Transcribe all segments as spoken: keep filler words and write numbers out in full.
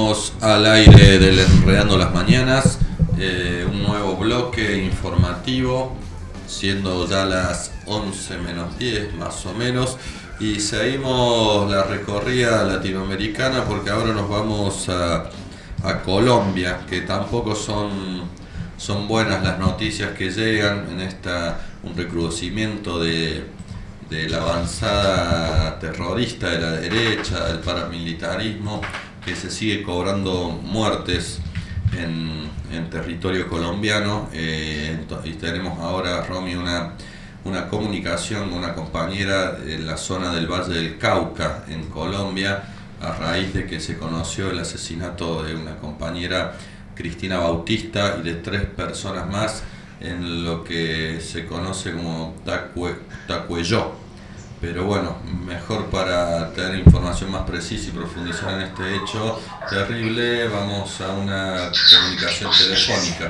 Estamos al aire del Enredando las Mañanas, eh, un nuevo bloque informativo, siendo ya las once menos diez más o menos, y seguimos la recorrida latinoamericana porque ahora nos vamos a, a Colombia, que tampoco son, son buenas las noticias que llegan en esta un recrudecimiento de, de la avanzada terrorista de la derecha, del paramilitarismo, que se sigue cobrando muertes en, en territorio colombiano. Eh, y tenemos ahora, Romy, una, una comunicación con una compañera en la zona del Valle del Cauca, en Colombia, a raíz de que se conoció el asesinato de una compañera, Cristina Bautista, y de tres personas más en lo que se conoce como Tacue, Tacuelló. Pero bueno, mejor para tener información más precisa y profundizar en este hecho terrible, vamos a una comunicación telefónica.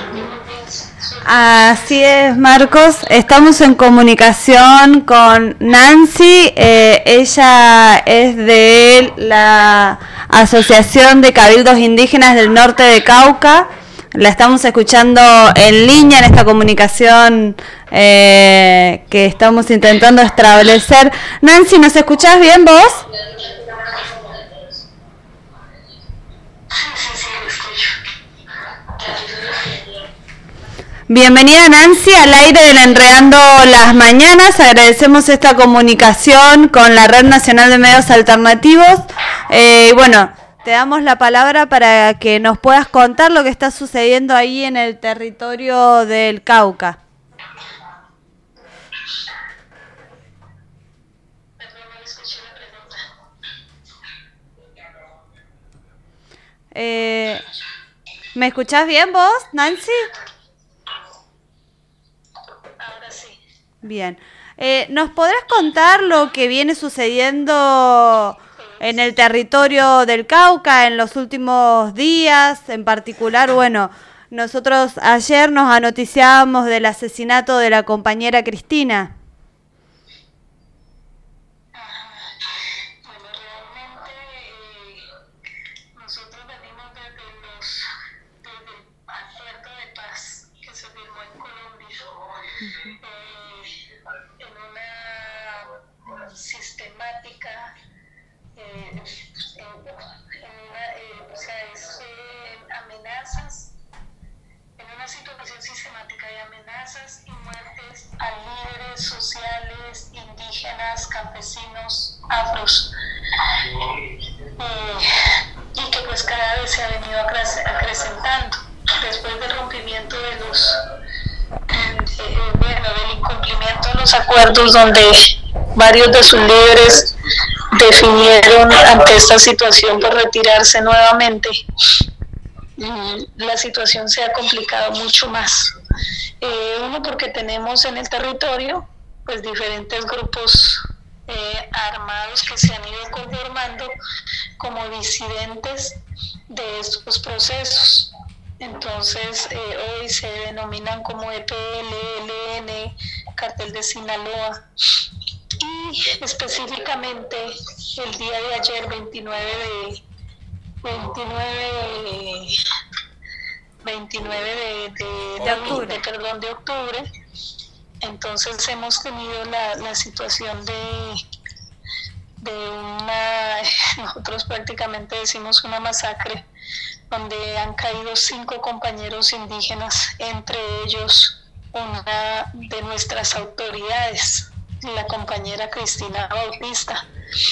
Así es, Marcos. Estamos en comunicación con Nancy. Eh, ella es de la Asociación de Cabildos Indígenas del Norte de Cauca. La estamos escuchando en línea en esta comunicación eh, que estamos intentando establecer. Nancy, ¿nos escuchás bien vos? Bienvenida, Nancy, al aire del Enredando las Mañanas. Agradecemos esta comunicación con la Red Nacional de Medios Alternativos. Eh, bueno, te damos la palabra para que nos puedas contar lo que está sucediendo ahí en el territorio del Cauca. Eh, ¿Me escuchás bien vos, Nancy? Ahora sí. Bien. Eh, ¿Nos podrás contar lo que viene sucediendo en el territorio del Cauca en los últimos días? En particular, bueno, nosotros ayer nos anoticiábamos del asesinato de la compañera Cristina. Bueno, realmente eh, nosotros venimos desde, los, desde el acuerdo de paz que se firmó en Colombia, uh-huh. eh, en una sistemática Eh, en, en una, eh, o sea, es eh, amenazas, en una situación sistemática de amenazas y muertes a líderes sociales, indígenas, campesinos, afros, eh, y que pues cada vez se ha venido acrecentando después del rompimiento de los, eh, bueno, del incumplimiento de los acuerdos donde varios de sus líderes definieron ante esta situación por retirarse nuevamente. La situación se ha complicado mucho más. Eh, uno, porque tenemos en el territorio pues diferentes grupos eh, armados que se han ido conformando como disidentes de estos procesos. Entonces eh, hoy se denominan como E P L, E L N, Cartel de Sinaloa. Y específicamente el día de ayer, veintinueve de, veintinueve, veintinueve de, de, de, octubre. de, perdón, de octubre, entonces hemos tenido la, la situación de, de una, nosotros prácticamente decimos una masacre, donde han caído cinco compañeros indígenas, entre ellos una de nuestras autoridades, la compañera Cristina Bautista,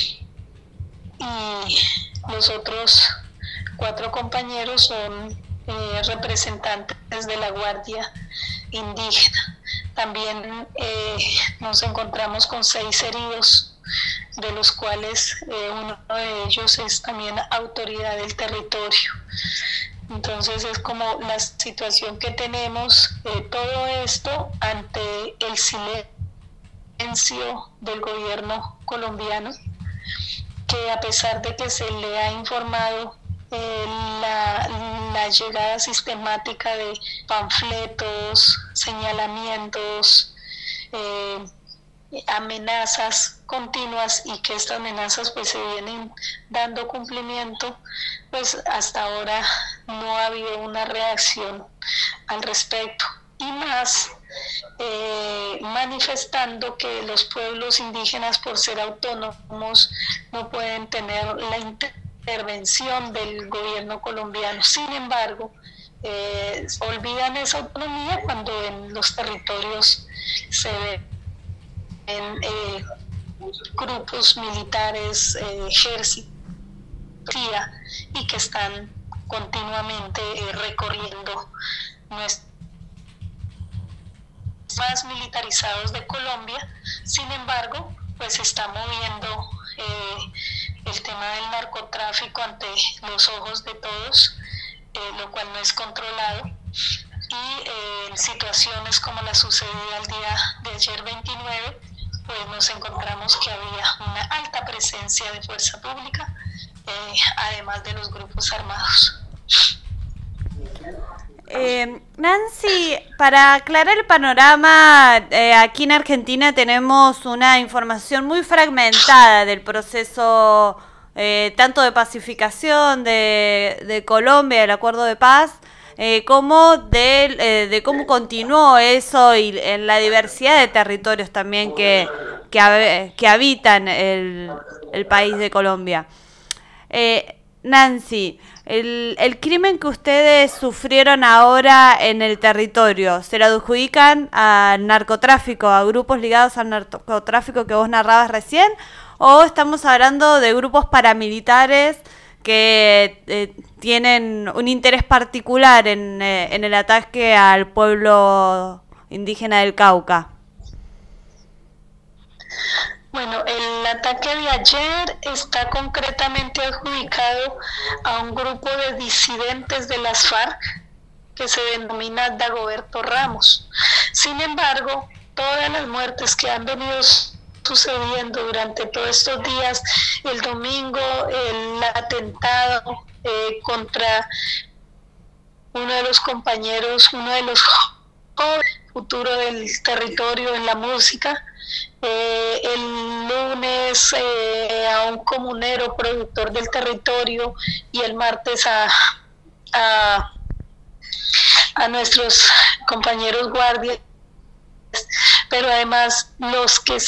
y los otros cuatro compañeros son eh, representantes de la Guardia Indígena. También eh, nos encontramos con seis heridos, de los cuales eh, uno de ellos es también autoridad del territorio. Entonces es como la situación que tenemos, eh, todo esto ante el silencio del gobierno colombiano, que a pesar de que se le ha informado eh, la, la llegada sistemática de panfletos, señalamientos, eh, amenazas continuas y que estas amenazas pues se vienen dando cumplimiento, pues hasta ahora no ha habido una reacción al respecto. Y más eh, manifestando que los pueblos indígenas, por ser autónomos, no pueden tener la intervención del gobierno colombiano. Sin embargo, eh, olvidan esa autonomía cuando en los territorios se ven eh, grupos militares, eh, ejércitos, y que están continuamente eh, recorriendo nuestro más militarizados de Colombia. Sin embargo, pues se está moviendo eh, el tema del narcotráfico ante los ojos de todos, eh, lo cual no es controlado, y eh, en situaciones como la sucedida el día de ayer veintinueve, pues nos encontramos que había una alta presencia de fuerza pública, eh, además de los grupos armados. Eh, Nancy, para aclarar el panorama, eh, aquí en Argentina tenemos una información muy fragmentada del proceso eh, tanto de pacificación de, de Colombia, del acuerdo de paz, eh, como de, eh, de cómo continuó eso y en la diversidad de territorios también que, que, que habitan el, el país de Colombia. Eh, Nancy, el, el crimen que ustedes sufrieron ahora en el territorio, ¿se lo adjudican al narcotráfico, a grupos ligados al narcotráfico que vos narrabas recién? ¿O estamos hablando de grupos paramilitares que eh, tienen un interés particular en, eh, en el ataque al pueblo indígena del Cauca? Bueno, el ataque de ayer está concretamente adjudicado a un grupo de disidentes de las FARC que se denomina Dagoberto Ramos. Sin embargo, todas las muertes que han venido sucediendo durante todos estos días, el domingo, el atentado eh, contra uno de los compañeros, uno de los jóvenes futuro del territorio en la música, Eh, el lunes eh, a un comunero productor del territorio y el martes a, a, a nuestros compañeros guardias, pero además los que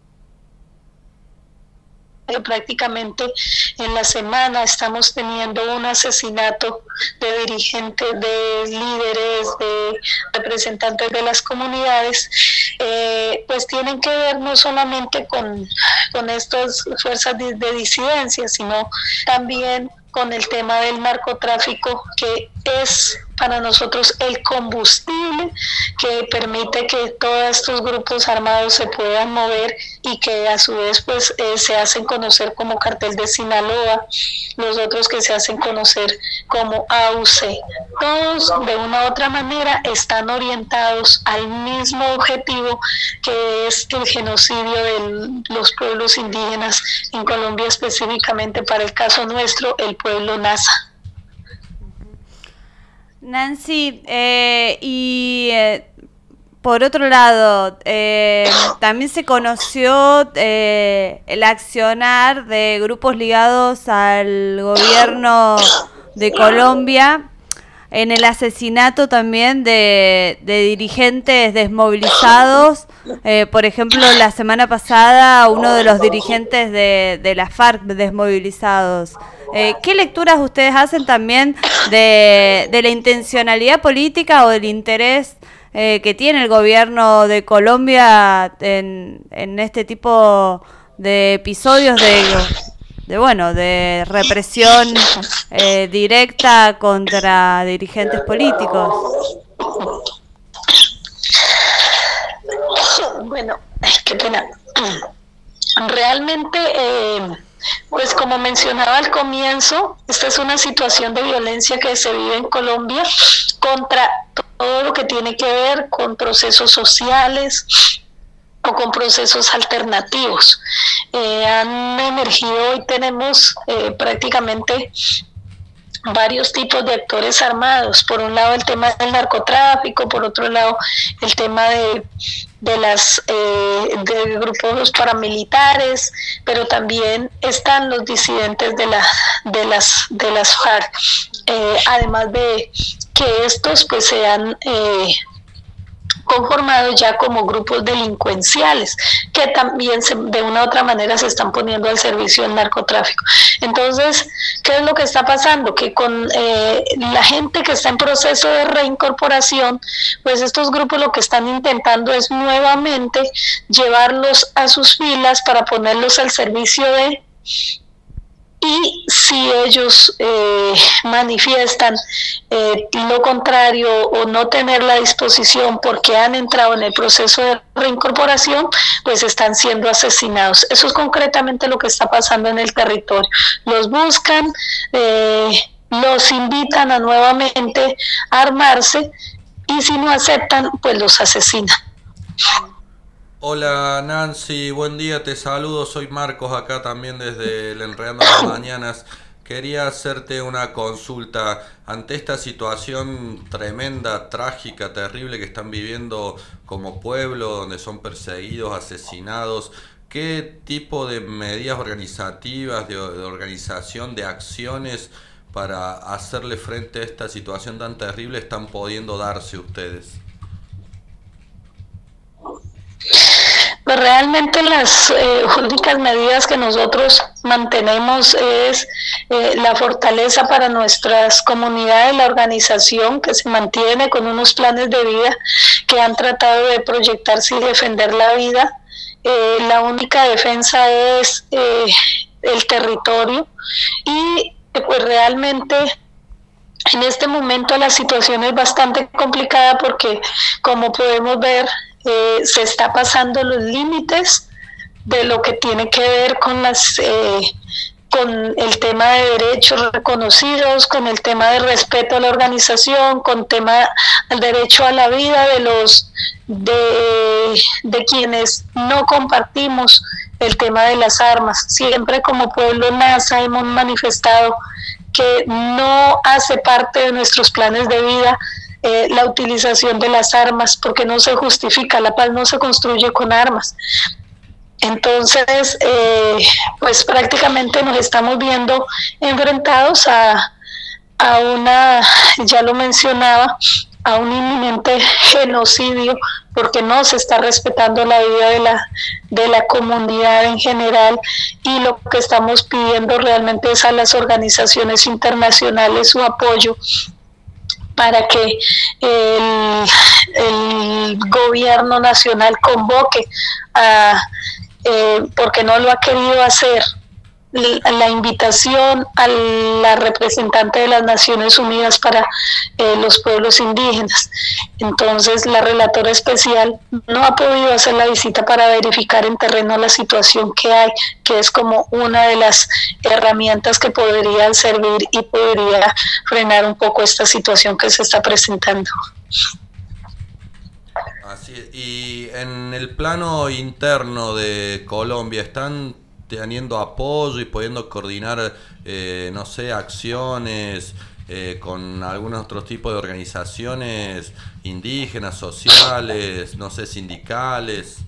prácticamente en la semana estamos teniendo un asesinato de dirigentes, de líderes, de representantes de las comunidades, eh, pues tienen que ver no solamente con, con estas fuerzas de, de disidencia, sino también con el tema del narcotráfico, que es para nosotros el combustible que permite que todos estos grupos armados se puedan mover y que a su vez pues eh, se hacen conocer como Cartel de Sinaloa, los otros que se hacen conocer como A U C. Todos de una u otra manera están orientados al mismo objetivo, que es el genocidio de los pueblos indígenas en Colombia, específicamente para el caso nuestro, el pueblo Nasa. Nancy, eh, y eh, por otro lado, eh, también se conoció eh, el accionar de grupos ligados al gobierno de Colombia en el asesinato también de, de dirigentes desmovilizados. Eh, por ejemplo, la semana pasada uno de los dirigentes de, de la FARC desmovilizados. Eh, ¿Qué lecturas ustedes hacen también de, de la intencionalidad política o del interés eh, que tiene el gobierno de Colombia en, en este tipo de episodios de, de bueno, de represión eh, directa contra dirigentes políticos? Bueno, qué pena. Realmente, eh, pues como mencionaba al comienzo, esta es una situación de violencia que se vive en Colombia contra todo lo que tiene que ver con procesos sociales o con procesos alternativos. Eh, han emergido, hoy tenemos eh, prácticamente varios tipos de actores armados. Por un lado el tema del narcotráfico, por otro lado el tema de de las eh, de grupos paramilitares, pero también están los disidentes de la de las de las FARC, eh, además de que estos pues sean eh, conformados ya como grupos delincuenciales que también se, de una u otra manera se están poniendo al servicio del narcotráfico. Entonces, ¿qué es lo que está pasando? Que con eh, la gente que está en proceso de reincorporación, pues estos grupos lo que están intentando es nuevamente llevarlos a sus filas para ponerlos al servicio de... Y si ellos eh, manifiestan eh, lo contrario o no tener la disposición porque han entrado en el proceso de reincorporación, pues están siendo asesinados. Eso es concretamente lo que está pasando en el territorio. Los buscan, eh, los invitan a nuevamente a armarse y si no aceptan, pues los asesinan. Hola Nancy, buen día, te saludo, soy Marcos acá también desde el Enredando las Mañanas. Quería hacerte una consulta ante esta situación tremenda, trágica, terrible que están viviendo como pueblo, donde son perseguidos, asesinados. ¿Qué tipo de medidas organizativas, de, de organización, de acciones para hacerle frente a esta situación tan terrible están pudiendo darse ustedes? Pues realmente las eh, únicas medidas que nosotros mantenemos es eh, la fortaleza para nuestras comunidades, la organización que se mantiene con unos planes de vida que han tratado de proyectarse y defender la vida. Eh, la única defensa es eh, el territorio y pues realmente en este momento la situación es bastante complicada porque como podemos ver Eh, se está pasando los límites de lo que tiene que ver con las eh, con el tema de derechos reconocidos, con el tema de respeto a la organización, con tema al derecho a la vida de los de, de quienes no compartimos el tema de las armas. Siempre como pueblo NASA hemos manifestado que no hace parte de nuestros planes de vida Eh, la utilización de las armas, porque no se justifica, la paz no se construye con armas. Entonces, eh, pues prácticamente nos estamos viendo enfrentados a, a una, ya lo mencionaba, a un inminente genocidio, porque no se está respetando la vida de la, de la comunidad en general, y lo que estamos pidiendo realmente es a las organizaciones internacionales su apoyo para que el, el gobierno nacional convoque, a, eh, porque no lo ha querido hacer, la invitación a la representante de las Naciones Unidas para eh, los pueblos indígenas. Entonces la relatora especial no ha podido hacer la visita para verificar en terreno la situación que hay, que es como una de las herramientas que podrían servir y podría frenar un poco esta situación que se está presentando. Así es. Y en el plano interno de Colombia, ¿están teniendo apoyo y pudiendo coordinar, eh, no sé, acciones eh, con algunos otros tipos de organizaciones indígenas, sociales, no sé, sindicales?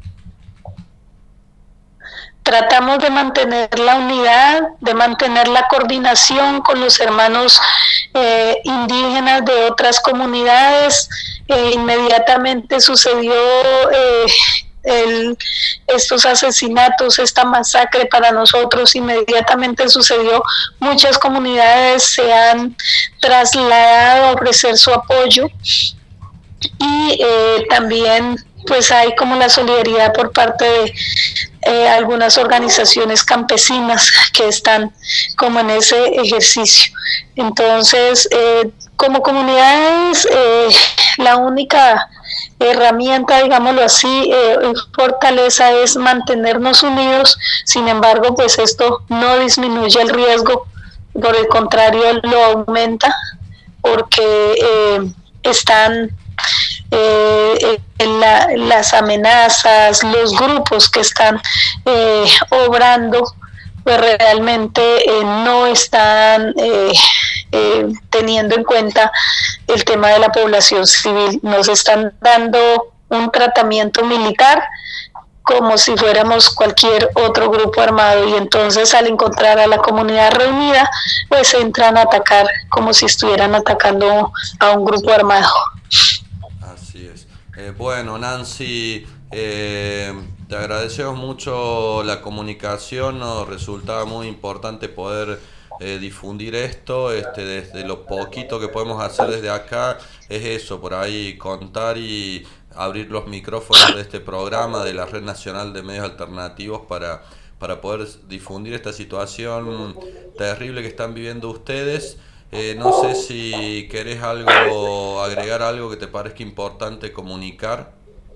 Tratamos de mantener la unidad, de mantener la coordinación con los hermanos eh, indígenas de otras comunidades. Eh, inmediatamente sucedió eh, El, estos asesinatos, esta masacre para nosotros, inmediatamente sucedió, muchas comunidades se han trasladado a ofrecer su apoyo y eh, también pues hay como la solidaridad por parte de eh, algunas organizaciones campesinas que están como en ese ejercicio. Entonces eh, como comunidades eh, la única herramienta, digámoslo así, eh, fortaleza es mantenernos unidos. Sin embargo, pues esto no disminuye el riesgo, por el contrario lo aumenta, porque eh, están eh, en la, las amenazas, los grupos que están eh, obrando, pues realmente eh, no están eh, eh, teniendo en cuenta el tema de la población civil. Nos están dando un tratamiento militar como si fuéramos cualquier otro grupo armado, y entonces al encontrar a la comunidad reunida, pues entran a atacar como si estuvieran atacando a un grupo armado. Así es. Eh, bueno, Nancy, eh, te agradecemos mucho la comunicación, nos resultaba muy importante poder eh, difundir esto, este, desde lo poquito que podemos hacer desde acá, es eso, por ahí contar y abrir los micrófonos de este programa de la Red Nacional de Medios Alternativos para, para poder difundir esta situación terrible que están viviendo ustedes. Eh, no sé si querés algo, agregar algo que te parezca importante comunicar.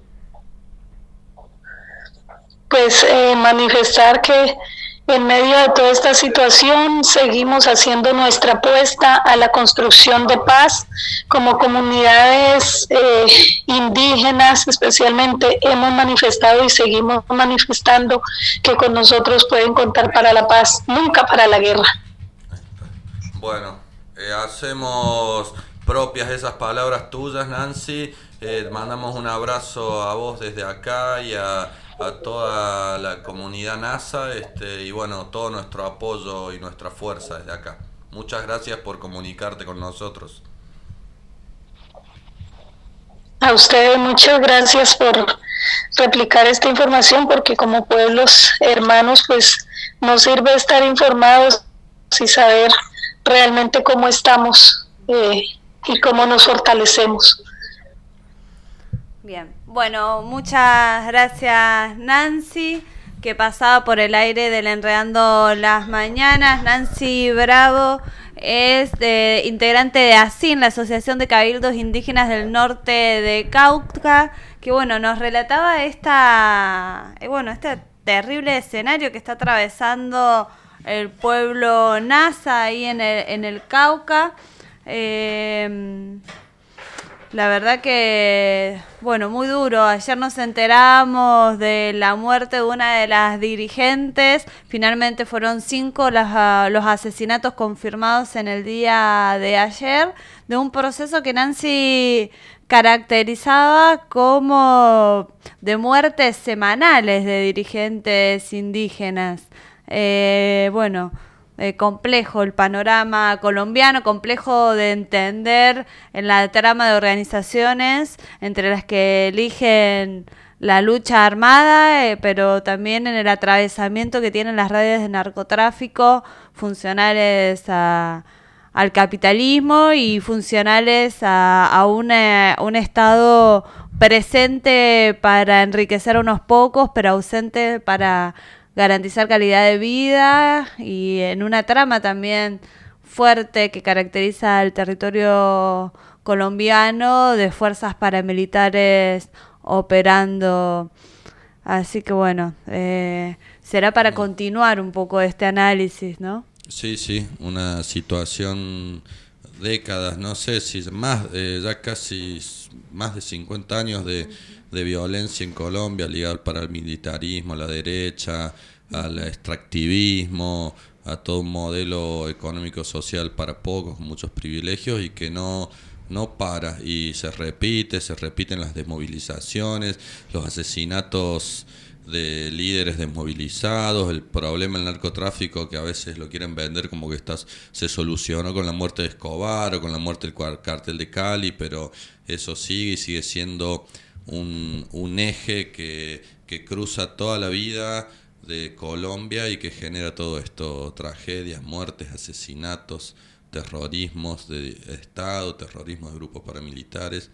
Pues eh, manifestar que en medio de toda esta situación seguimos haciendo nuestra apuesta a la construcción de paz. Como comunidades eh, indígenas especialmente hemos manifestado y seguimos manifestando que con nosotros pueden contar para la paz, nunca para la guerra. Bueno, eh, hacemos propias esas palabras tuyas, Nancy. Eh, mandamos un abrazo a vos desde acá y a, a toda la comunidad NASA, este, y bueno, todo nuestro apoyo y nuestra fuerza desde acá. Muchas gracias por comunicarte con nosotros. A ustedes muchas gracias por replicar esta información, porque como pueblos hermanos pues nos sirve estar informados y saber realmente cómo estamos eh, y cómo nos fortalecemos. Bien, bueno, muchas gracias Nancy, que pasaba por el aire del Enredando las Mañanas. Nancy Bravo es de, integrante de ASIN, la Asociación de Cabildos Indígenas del Norte de Cauca, que bueno, nos relataba esta, eh, bueno, este terrible escenario que está atravesando el pueblo Nasa ahí en el, en el Cauca. Eh, La verdad que, bueno, muy duro. Ayer nos enteramos de la muerte de una de las dirigentes. Finalmente fueron cinco las, los asesinatos confirmados en el día de ayer, de un proceso que Nancy caracterizaba como de muertes semanales de dirigentes indígenas. Eh, bueno... Eh, complejo el panorama colombiano, complejo de entender en la trama de organizaciones entre las que eligen la lucha armada, eh, pero también en el atravesamiento que tienen las redes de narcotráfico funcionales a, al capitalismo y funcionales a, a una, un Estado presente para enriquecer a unos pocos, pero ausente para garantizar calidad de vida, y en una trama también fuerte que caracteriza al territorio colombiano de fuerzas paramilitares operando. Así que bueno, eh, será para continuar un poco este análisis, ¿no? Sí, sí, una situación, décadas, no sé si más, eh, ya casi más de cincuenta años de, de violencia en Colombia, ligada al paramilitarismo, a la derecha, al extractivismo, a todo un modelo económico-social para pocos, con muchos privilegios, y que no, no para, y se repite, se repiten las desmovilizaciones, los asesinatos de líderes desmovilizados, el problema del narcotráfico, que a veces lo quieren vender como que estás, se solucionó con la muerte de Escobar o con la muerte del cártel de Cali, pero eso sigue y sigue siendo un, un eje que, que cruza toda la vida de Colombia y que genera todo esto: tragedias, muertes, asesinatos, terrorismos de Estado, terrorismo de grupos paramilitares,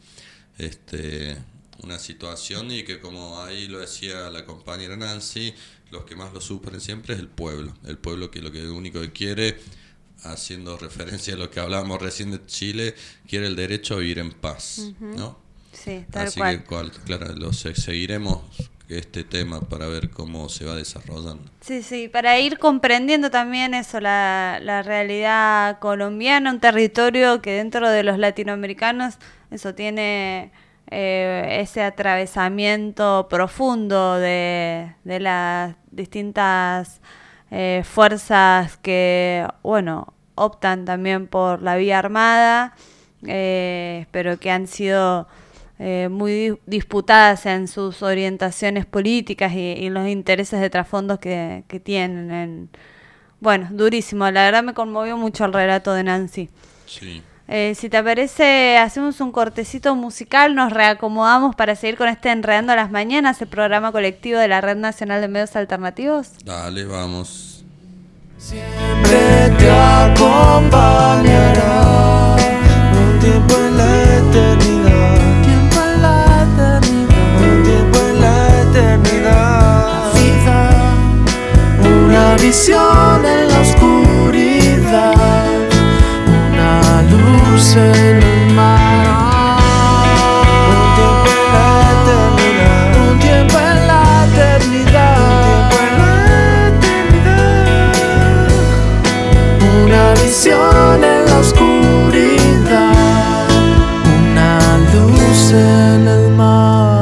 este... una situación, y que, como ahí lo decía la compañera Nancy, los que más lo sufren siempre es el pueblo, el pueblo que lo que lo único que quiere, haciendo referencia a lo que hablábamos recién de Chile, quiere el derecho a vivir en paz, uh-huh. ¿no? Sí, tal Así cual. que, cual, claro, lo seguiremos este tema para ver cómo se va desarrollando. Sí, sí, para ir comprendiendo también eso, la, la realidad colombiana, un territorio que dentro de los latinoamericanos eso tiene eh, ese atravesamiento profundo de, de las distintas eh, fuerzas que, bueno, optan también por la vía armada, eh, pero que han sido eh, muy disputadas en sus orientaciones políticas y, y los intereses de trasfondo que, que tienen. En, bueno, durísimo, la verdad me conmovió mucho el relato de Nancy. Sí. Eh, si te parece, hacemos un cortecito musical, nos reacomodamos para seguir con este Enredando las Mañanas, el programa colectivo de la Red Nacional de Medios Alternativos. Dale, vamos. Siempre te acompañará un tiempo en la eternidad, tiempo en la eternidad, un tiempo en la eternidad. Vida, una visión en la oscuridad, una luz en el mar. Un tiempo en la eternidad, un tiempo en la eternidad, un tiempo en la eternidad. Una visión en la oscuridad, una luz en el mar.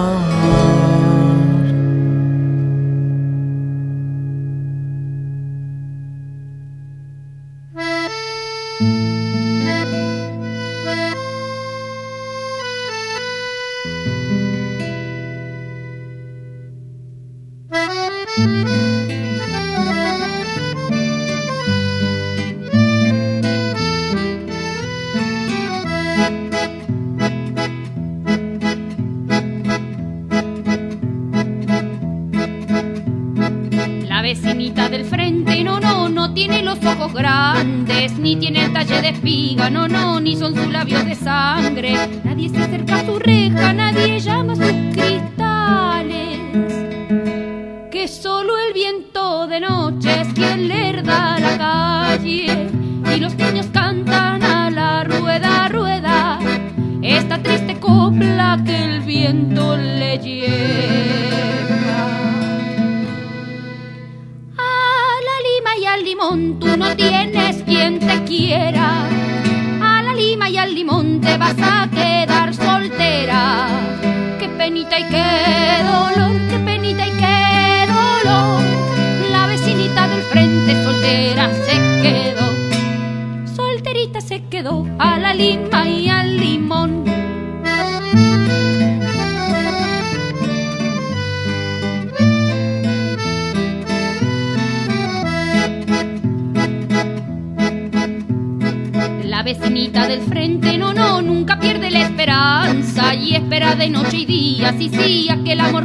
La vecinita del frente, no, no, no tiene los ojos grandes, ni tiene el talle de espiga, no, no, ni son sus labios de sangre. Nadie se acerca a su reja, nadie llama a sus cristales, que solo el viento de noche es quien le herda la calle, y los niños cantan a la rueda, rueda, esta triste copla que el viento le lleva. Y al limón tú no tienes quien te quiera, a la lima y al limón te vas a quedar soltera. Qué penita y qué dolor, qué penita y qué dolor. La vecinita del frente soltera se quedó, solterita se quedó, a la lima y al limón. La vecinita del frente, no, no, nunca pierde la esperanza y espera de noche y día, sí, sí, a que el amor